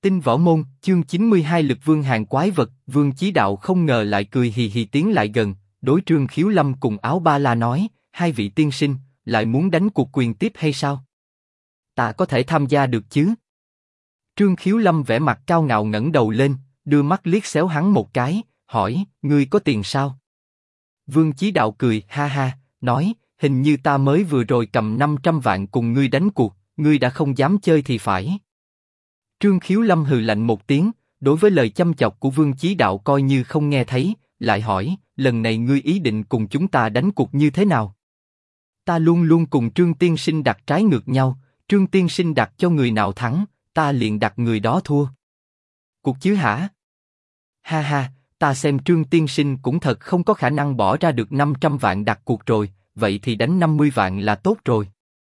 Tinh Võ Môn, chương 92 Lực Vương hàng quái vật. Vương Chí Đạo không ngờ lại cười hì hì tiến lại gần, đối Trương Khiếu Lâm cùng Áo Ba La nói, hai vị tiên sinh, lại muốn đánh cuộc quyền tiếp hay sao? Ta có thể tham gia được chứ? Trương Khiếu Lâm vẻ mặt cao ngạo ngẩng đầu lên, đưa mắt liếc xéo hắn một cái, hỏi, ngươi có tiền sao? Vương Chí Đạo cười ha ha, nói, hình như ta mới vừa rồi cầm 500 vạn cùng ngươi đánh cuộc, ngươi đã không dám chơi thì phải. Trương Khiếu Lâm hừ lạnh một tiếng, đối với lời châm chọc của Vương Chí Đạo coi như không nghe thấy, lại hỏi, lần này ngươi ý định cùng chúng ta đánh cuộc như thế nào? Ta luôn luôn cùng Trương Tiên Sinh đặt trái ngược nhau, Trương Tiên Sinh đặt cho người nào thắng, ta liền đặt người đó thua. Cuộc chứ hả? Ha ha, ta xem Trương Tiên Sinh cũng thật không có khả năng bỏ ra được 500 vạn đặt cuộc rồi, vậy thì đánh 50 vạn là tốt rồi.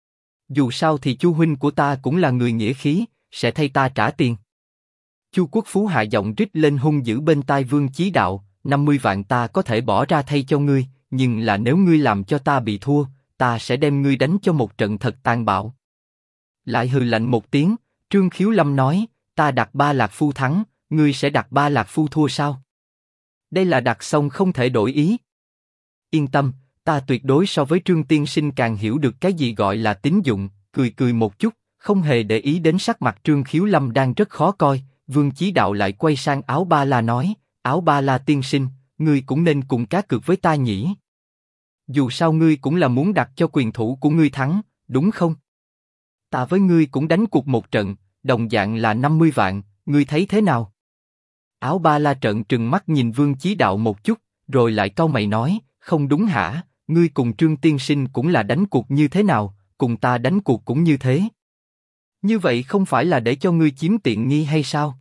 Dù sao thì Chu huynh của ta cũng là người nghĩa khí, sẽ thay ta trả tiền. Chu Quốc Phú hạ giọng rít lên hung dữ bên tai Vương Chí Đạo, 50 vạn ta có thể bỏ ra thay cho ngươi, nhưng là nếu ngươi làm cho ta bị thua, ta sẽ đem ngươi đánh cho một trận thật tàn bạo. Lại hừ lạnh một tiếng, Trương Khiếu Lâm nói, ta đặt Ba Lạc Phu thắng, ngươi sẽ đặt Ba Lạc Phu thua sao? Đây là đặt xong không thể đổi ý. Yên tâm, ta tuyệt đối so với Trương Tiên Sinh càng hiểu được cái gì gọi là tín dụng, cười cười một chút, không hề để ý đến sắc mặt Trương Khiếu Lâm đang rất khó coi. Vương Chí Đạo lại quay sang Áo Ba La nói, Áo Ba La tiên sinh, ngươi cũng nên cùng cá cược với ta nhỉ? Dù sao ngươi cũng là muốn đặt cho quyền thủ của ngươi thắng, đúng không? Ta với ngươi cũng đánh cuộc một trận, đồng dạng là 50 vạn, ngươi thấy thế nào? Áo Ba La trợn trừng mắt nhìn Vương Chí Đạo một chút, rồi lại cau mày nói, không đúng hả? Ngươi cùng Trương Tiên Sinh cũng là đánh cuộc như thế nào, cùng ta đánh cuộc cũng như thế. Như vậy không phải là để cho ngươi chiếm tiện nghi hay sao?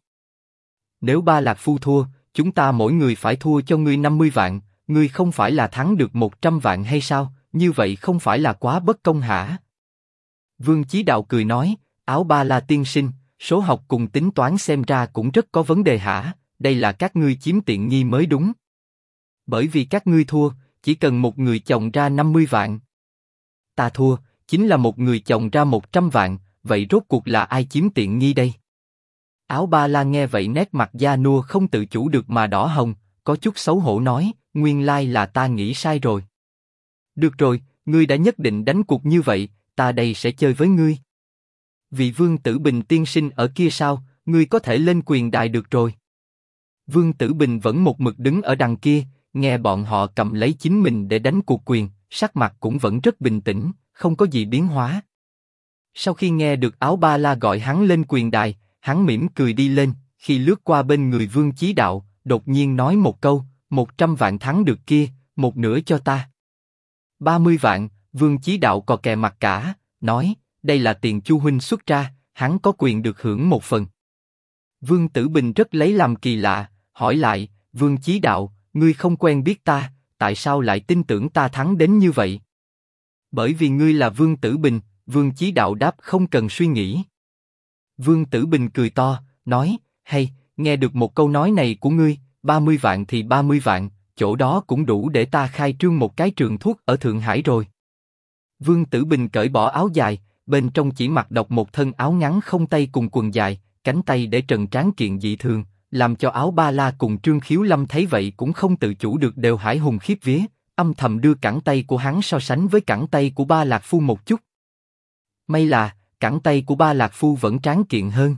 Nếu Ba Lạc Phu thua, chúng ta mỗi người phải thua cho ngươi 50 vạn, ngươi không phải là thắng được 100 vạn hay sao? Như vậy không phải là quá bất công hả? Vương Chí Đạo cười nói, Áo Ba La tiên sinh, số học cùng tính toán xem ra cũng rất có vấn đề hả? Đây là các ngươi chiếm tiện nghi mới đúng. Bởi vì các ngươi thua, chỉ cần một người chồng ra 50 vạn. Ta thua, chính là một người chồng ra 100 vạn, vậy rốt cuộc là ai chiếm tiện nghi đây? Áo Ba La nghe vậy nét mặt già nua không tự chủ được mà đỏ hồng, có chút xấu hổ nói, nguyên lai là ta nghĩ sai rồi. Được rồi, ngươi đã nhất định đánh cuộc như vậy, ta đây sẽ chơi với ngươi. Vị Vương Tử Bình tiên sinh ở kia sao, ngươi có thể lên quyền đài được rồi. Vương Tử Bình vẫn một mực đứng ở đằng kia, nghe bọn họ cầm lấy chính mình để đánh cuộc quyền, sắc mặt cũng vẫn rất bình tĩnh, không có gì biến hóa. Sau khi nghe được Áo Ba La gọi hắn lên quyền đài, hắn mỉm cười đi lên, khi lướt qua bên người Vương Chí Đạo, đột nhiên nói một câu, 100 vạn thắng được kia, một nửa cho ta. 30 vạn, Vương Chí Đạo cò kè mặt cả, nói, đây là tiền Chu huynh xuất ra, hắn có quyền được hưởng một phần. Vương Tử Bình rất lấy làm kỳ lạ, hỏi lại, Vương Chí Đạo, ngươi không quen biết ta, tại sao lại tin tưởng ta thắng đến như vậy? Bởi vì ngươi là Vương Tử Bình, Vương Chí Đạo đáp không cần suy nghĩ. Vương Tử Bình cười to, nói, hay, nghe được một câu nói này của ngươi, 30 vạn thì 30 vạn, chỗ đó cũng đủ để ta khai trương một cái trường thuốc ở Thượng Hải rồi. Vương Tử Bình cởi bỏ áo dài, bên trong chỉ mặc độc một thân áo ngắn không tay cùng quần dài, cánh tay để trần tráng kiện dị thường, làm cho Áo Ba La cùng Trương Khiếu Lâm thấy vậy cũng không tự chủ được đều hãi hùng khiếp vía, âm thầm đưa cẳng tay của hắn so sánh với cẳng tay của Ba Lạc Phu một chút. May là cẳng tay của Ba Lạc Phu vẫn tráng kiện hơn.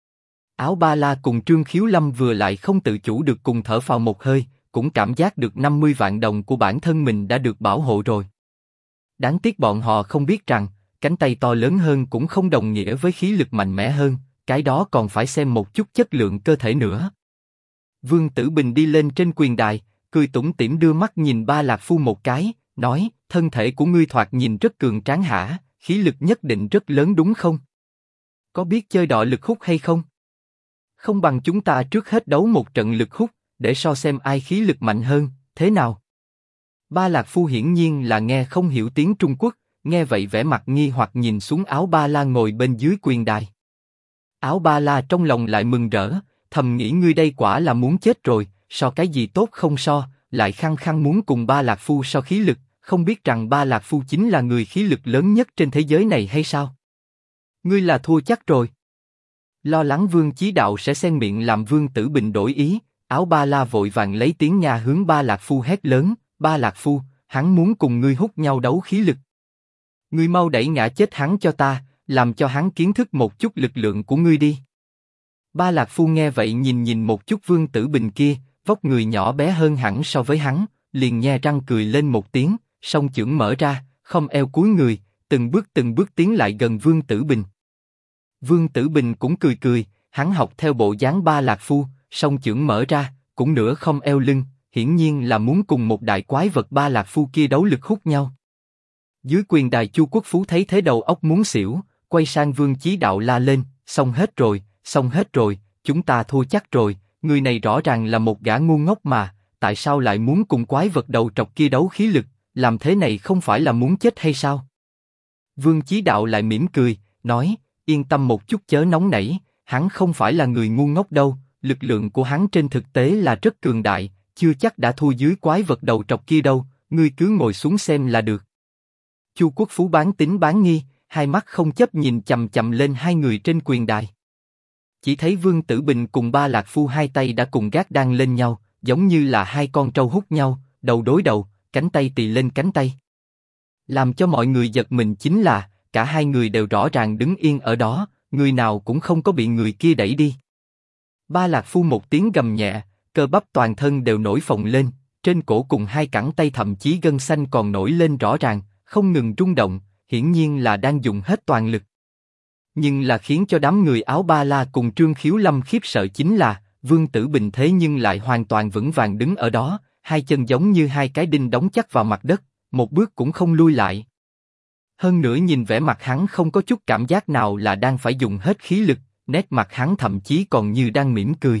Áo Ba La cùng Trương Khiếu Lâm vừa lại không tự chủ được cùng thở phào một hơi, cũng cảm giác được 50 vạn đồng của bản thân mình đã được bảo hộ rồi. Đáng tiếc bọn họ không biết rằng, cánh tay to lớn hơn cũng không đồng nghĩa với khí lực mạnh mẽ hơn, cái đó còn phải xem một chút chất lượng cơ thể nữa. Vương Tử Bình đi lên trên quyền đài, cười tủm tỉm đưa mắt nhìn Ba Lạc Phu một cái, nói, thân thể của ngươi thoạt nhìn rất cường tráng hả, khí lực nhất định rất lớn đúng không? Có biết chơi đọ lực hút hay không? Không bằng chúng ta trước hết đấu một trận lực hút, để so xem ai khí lực mạnh hơn, thế nào? Ba Lạc Phu hiển nhiên là nghe không hiểu tiếng Trung Quốc, nghe vậy vẻ mặt nghi hoặc nhìn xuống Áo Ba La ngồi bên dưới quyền đài. Áo Ba La trong lòng lại mừng rỡ, thầm nghĩ ngươi đây quả là muốn chết rồi, so cái gì tốt không so, lại khăng khăng muốn cùng Ba Lạc Phu so khí lực, không biết rằng Ba Lạc Phu chính là người khí lực lớn nhất trên thế giới này hay sao? Ngươi là thua chắc rồi. Lo lắng Vương Chí Đạo sẽ xen miệng làm Vương Tử Bình đổi ý, Áo Ba La vội vàng lấy tiếng Nha hướng Ba Lạc Phu hét lớn, Ba Lạc Phu, hắn muốn cùng ngươi hút nhau đấu khí lực. Ngươi mau đẩy ngã chết hắn cho ta, làm cho hắn kiến thức một chút lực lượng của ngươi đi. Ba Lạc Phu nghe vậy nhìn một chút Vương Tử Bình kia, vóc người nhỏ bé hơn hẳn so với hắn, liền nhe răng cười lên một tiếng, song chưởng mở ra, không eo cúi người, từng bước tiến lại gần Vương Tử Bình. Vương Tử Bình cũng cười cười, hắn học theo bộ dáng Ba Lạc Phu, song chưởng mở ra, cũng nửa không eo lưng, hiển nhiên là muốn cùng một đại quái vật Ba Lạc Phu kia đấu lực hút nhau. Dưới quyền đài Chu Quốc Phú thấy thế đầu óc muốn xỉu, quay sang Vương Chí Đạo la lên, xong hết rồi, chúng ta thua chắc rồi, người này rõ ràng là một gã ngu ngốc mà, tại sao lại muốn cùng quái vật đầu trọc kia đấu khí lực, làm thế này không phải là muốn chết hay sao? Vương Chí Đạo lại mỉm cười, nói, yên tâm một chút chớ nóng nảy, hắn không phải là người ngu ngốc đâu, lực lượng của hắn trên thực tế là rất cường đại, chưa chắc đã thua dưới quái vật đầu trọc kia đâu, ngươi cứ ngồi xuống xem là được. Chu Quốc Phú bán tín bán nghi, hai mắt không chấp nhìn chằm chằm lên hai người trên quyền đài. Chỉ thấy Vương Tử Bình cùng Ba Lạc Phu hai tay đã cùng gác đan lên nhau, giống như là hai con trâu hút nhau, đầu đối đầu, cánh tay tì lên cánh tay. Làm cho mọi người giật mình chính là, cả hai người đều rõ ràng đứng yên ở đó, người nào cũng không có bị người kia đẩy đi. Ba Lạc Phu một tiếng gầm nhẹ, cơ bắp toàn thân đều nổi phồng lên, trên cổ cùng hai cẳng tay thậm chí gân xanh còn nổi lên rõ ràng, không ngừng rung động, hiển nhiên là đang dùng hết toàn lực. Nhưng là khiến cho đám người Áo Ba La cùng Trương Khiếu Lâm khiếp sợ chính là, Vương Tử Bình thế nhưng lại hoàn toàn vững vàng đứng ở đó, hai chân giống như hai cái đinh đóng chắc vào mặt đất, một bước cũng không lui lại. Hơn nữa nhìn vẻ mặt hắn không có chút cảm giác nào là đang phải dùng hết khí lực, nét mặt hắn thậm chí còn như đang mỉm cười.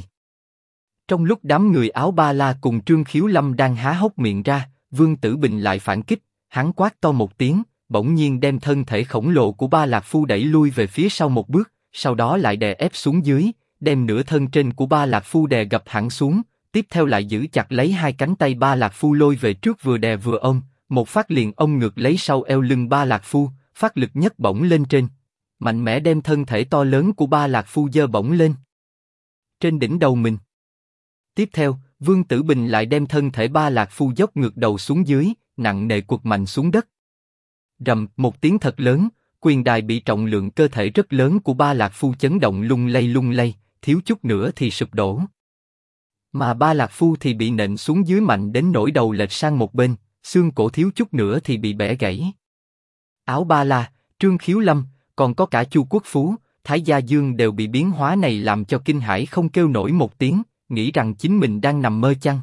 Trong lúc đám người Áo Ba La cùng Trương Khiếu Lâm đang há hốc miệng ra, Vương Tử Bình lại phản kích, hắn quát to một tiếng, bỗng nhiên đem thân thể khổng lồ của Ba Lạc Phu đẩy lui về phía sau một bước, sau đó lại đè ép xuống dưới, đem nửa thân trên của Ba Lạc Phu đè gập hẳn xuống, tiếp theo lại giữ chặt lấy hai cánh tay Ba Lạc Phu lôi về trước vừa đè vừa ôm, một phát liền ôm ngược lấy sau eo lưng Ba Lạc Phu, phát lực nhấc bổng lên trên, mạnh mẽ đem thân thể to lớn của Ba Lạc Phu giơ bổng lên trên đỉnh đầu mình. Tiếp theo, Vương Tử Bình lại đem thân thể Ba Lạc Phu dốc ngược đầu xuống dưới, nặng nề quật mạnh xuống đất. Rầm, một tiếng thật lớn, quyền đài bị trọng lượng cơ thể rất lớn của Ba Lạc Phu chấn động lung lay, thiếu chút nữa thì sụp đổ. Mà Ba Lạc Phu thì bị nện xuống dưới mạnh đến nỗi đầu lệch sang một bên, xương cổ thiếu chút nữa thì bị bẻ gãy. Áo Ba La, Trương Khiếu Lâm, còn có cả Chu Quốc Phú, Thái Gia Dương đều bị biến hóa này làm cho kinh hãi không kêu nổi một tiếng, nghĩ rằng chính mình đang nằm mơ chăng.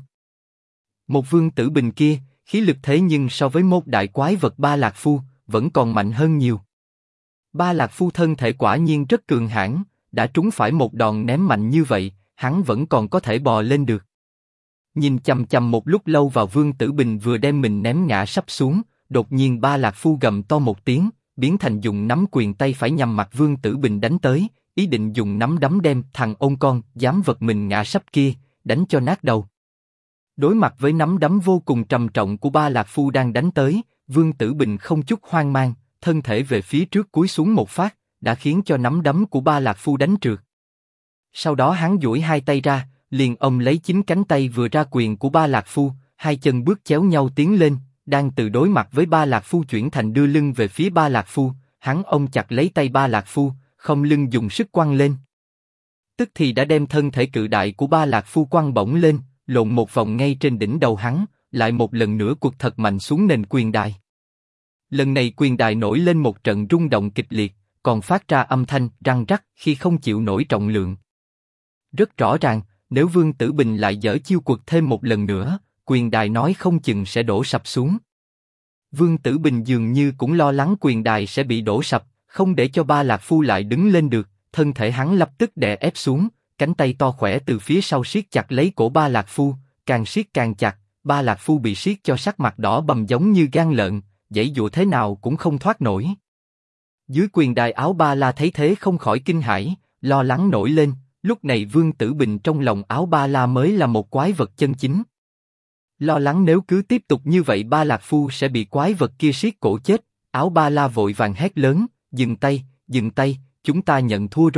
Một Vương Tử Bình kia, khí lực thế nhưng so với một đại quái vật Ba Lạc Phu, vẫn còn mạnh hơn nhiều. Ba Lạc Phu thân thể quả nhiên rất cường hãn, đã trúng phải một đòn ném mạnh như vậy, hắn vẫn còn có thể bò lên được. Nhìn chằm chằm một lúc lâu vào Vương Tử Bình vừa đem mình ném ngã sắp xuống, đột nhiên Ba Lạc Phu gầm to một tiếng, biến thành dùng nắm quyền tay phải nhằm mặt Vương Tử Bình đánh tới, ý định dùng nắm đấm đem thằng ôn con dám vật mình ngã sắp kia đánh cho nát đầu. Đối mặt với nắm đấm vô cùng trầm trọng của Ba Lạc Phu đang đánh tới, Vương Tử Bình không chút hoang mang, thân thể về phía trước cúi xuống một phát, đã khiến cho nắm đấm của Ba Lạc Phu đánh trượt. Sau đó hắn duỗi hai tay ra, liền ôm lấy chính cánh tay vừa ra quyền của Ba Lạc Phu, hai chân bước chéo nhau tiến lên, đang từ đối mặt với Ba Lạc Phu chuyển thành đưa lưng về phía Ba Lạc Phu, hắn ôm chặt lấy tay Ba Lạc Phu, không lưng dùng sức quăng lên. Tức thì đã đem thân thể cự đại của Ba Lạc Phu quăng bổng lên, lộn một vòng ngay trên đỉnh đầu hắn, lại một lần nữa quật thật mạnh xuống nền quyền đài. Lần này quyền đài nổi lên một trận rung động kịch liệt, còn phát ra âm thanh răng rắc khi không chịu nổi trọng lượng. Rất rõ ràng, nếu Vương Tử Bình lại giở chiêu quật thêm một lần nữa, quyền đài nói không chừng sẽ đổ sập xuống. Vương Tử Bình dường như cũng lo lắng quyền đài sẽ bị đổ sập, không để cho Ba Lạc Phu lại đứng lên được, thân thể hắn lập tức đè ép xuống, cánh tay to khỏe từ phía sau siết chặt lấy cổ Ba Lạc Phu, càng siết càng chặt, Ba Lạc Phu bị siết cho sắc mặt đỏ bầm giống như gan lợn, giãy giụa thế nào cũng không thoát nổi. Dưới quyền đài Áo Ba La thấy thế không khỏi kinh hãi, lo lắng nổi lên, lúc này Vương Tử Bình trong lòng Áo Ba La mới là một quái vật chân chính. Lo lắng nếu cứ tiếp tục như vậy Ba Lạc Phu sẽ bị quái vật kia siết cổ chết, Áo Ba La vội vàng hét lớn, dừng tay, chúng ta nhận thua rồi,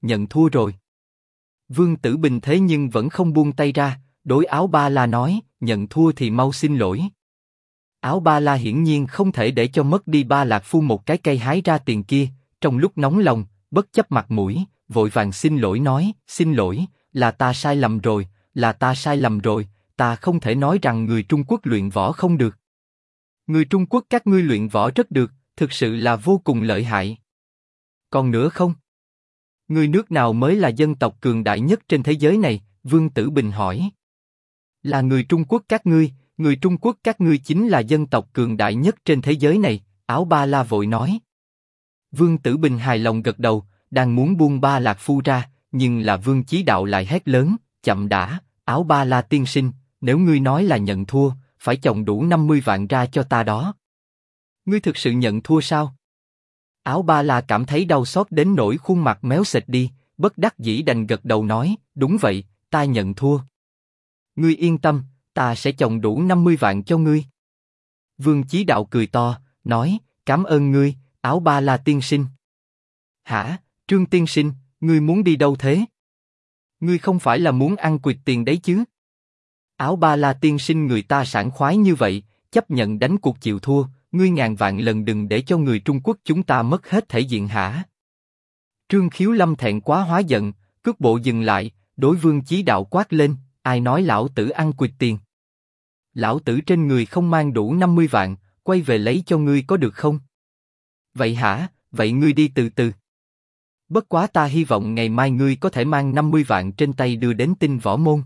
nhận thua rồi. Vương Tử Bình thế nhưng vẫn không buông tay ra, đối Áo Ba La nói, nhận thua thì mau xin lỗi. Áo Ba La hiển nhiên không thể để cho mất đi Ba Lạc Phu một cái cây hái ra tiền kia, trong lúc nóng lòng, bất chấp mặt mũi, vội vàng xin lỗi nói, xin lỗi, là ta sai lầm rồi, là ta sai lầm rồi, ta không thể nói rằng người Trung Quốc luyện võ không được. Người Trung Quốc các ngươi luyện võ rất được, thực sự là vô cùng lợi hại. Còn nữa không? Người nước nào mới là dân tộc cường đại nhất trên thế giới này? Vương Tử Bình hỏi. Là người Trung Quốc các ngươi, người Trung Quốc các ngươi chính là dân tộc cường đại nhất trên thế giới này, Áo Ba La vội nói. Vương Tử Bình hài lòng gật đầu, đang muốn buông Ba Lạc Phu ra, nhưng là Vương Chí Đạo lại hét lớn, chậm đã, Áo Ba La tiên sinh, nếu ngươi nói là nhận thua, phải chồng đủ 50 vạn ra cho ta đó. Ngươi thực sự nhận thua sao? Áo Ba La cảm thấy đau xót đến nỗi khuôn mặt méo xệch đi, bất đắc dĩ đành gật đầu nói, đúng vậy, ta nhận thua. Ngươi yên tâm, ta sẽ chồng đủ 50 vạn cho ngươi. Vương Chí Đạo cười to, nói, cảm ơn ngươi, Áo Ba La tiên sinh. Hả, Trương tiên sinh, ngươi muốn đi đâu thế? Ngươi không phải là muốn ăn quỵt tiền đấy chứ? Áo Ba La tiên sinh người ta sảng khoái như vậy, chấp nhận đánh cuộc chịu thua, ngươi ngàn vạn lần đừng để cho người Trung Quốc chúng ta mất hết thể diện hả? Trương Khiếu Lâm thẹn quá hóa giận, cước bộ dừng lại, đối Vương Chí Đạo quát lên, ai nói lão tử ăn quỵt tiền? Lão tử trên người không mang đủ 50 vạn, quay về lấy cho ngươi có được không? Vậy hả, vậy ngươi đi từ từ. Bất quá ta hy vọng ngày mai ngươi có thể mang 50 vạn trên tay đưa đến Tinh Võ Môn.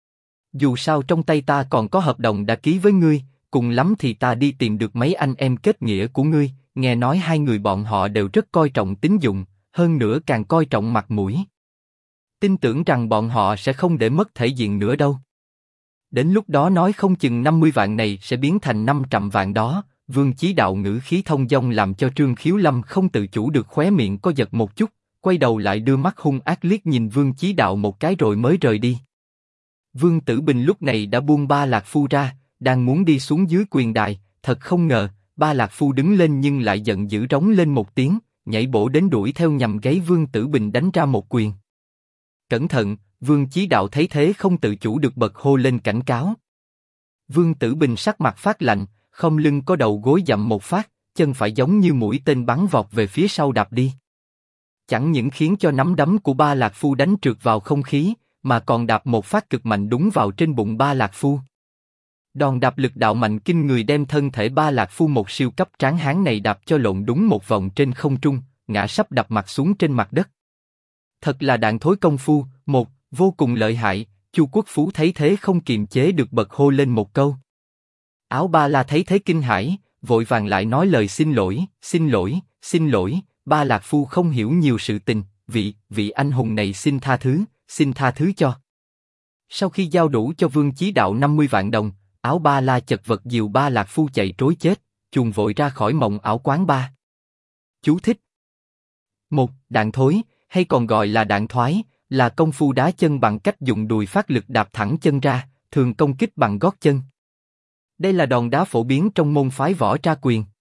Dù sao trong tay ta còn có hợp đồng đã ký với ngươi, cùng lắm thì ta đi tìm được mấy anh em kết nghĩa của ngươi, nghe nói hai người bọn họ đều rất coi trọng tín dụng, hơn nữa càng coi trọng mặt mũi. Tin tưởng rằng bọn họ sẽ không để mất thể diện nữa đâu. Đến lúc đó nói không chừng 50 vạn này sẽ biến thành 500 vạn đó. Vương Chí Đạo ngữ khí thông dong làm cho Trương Khiếu Lâm không tự chủ được khóe miệng co giật một chút, quay đầu lại đưa mắt hung ác liếc nhìn Vương Chí Đạo một cái rồi mới rời đi. Vương Tử Bình lúc này đã buông Ba Lạc Phu ra, đang muốn đi xuống dưới quyền đài, thật không ngờ, Ba Lạc Phu đứng lên nhưng lại giận dữ rống lên một tiếng, nhảy bổ đến đuổi theo nhằm gáy Vương Tử Bình đánh ra một quyền. Cẩn thận, Vương Chí Đạo thấy thế không tự chủ được bật hô lên cảnh cáo. Vương Tử Bình sắc mặt phát lạnh, không lưng có đầu gối dậm một phát, chân phải giống như mũi tên bắn vọt về phía sau đạp đi. Chẳng những khiến cho nắm đấm của Ba Lạc Phu đánh trượt vào không khí, mà còn đạp một phát cực mạnh đúng vào trên bụng Ba Lạc Phu. Đòn đạp lực đạo mạnh kinh người đem thân thể Ba Lạc Phu một siêu cấp tráng hán này đạp cho lộn đúng một vòng trên không trung, ngã sắp đập mặt xuống trên mặt đất. Thật là đạn thối công phu, một, vô cùng lợi hại. Chu Quốc Phú thấy thế không kiềm chế được bật hô lên một câu. Áo Ba La thấy thế kinh hãi, vội vàng lại nói lời xin lỗi, xin lỗi, xin lỗi. Ba Lạc Phu không hiểu nhiều sự tình, vị anh hùng này xin tha thứ cho. Sau khi giao đủ cho Vương Chí Đạo 50 vạn đồng, Áo Ba La chật vật dìu Ba Lạc Phu chạy trối chết, chuồn vội ra khỏi Mộng Ảo quán ba. Chú thích: 1. Đạn thối, hay còn gọi là đạn thoái, là công phu đá chân bằng cách dùng đùi phát lực đạp thẳng chân ra, thường công kích bằng gót chân. Đây là đòn đá phổ biến trong môn phái võ tra quyền.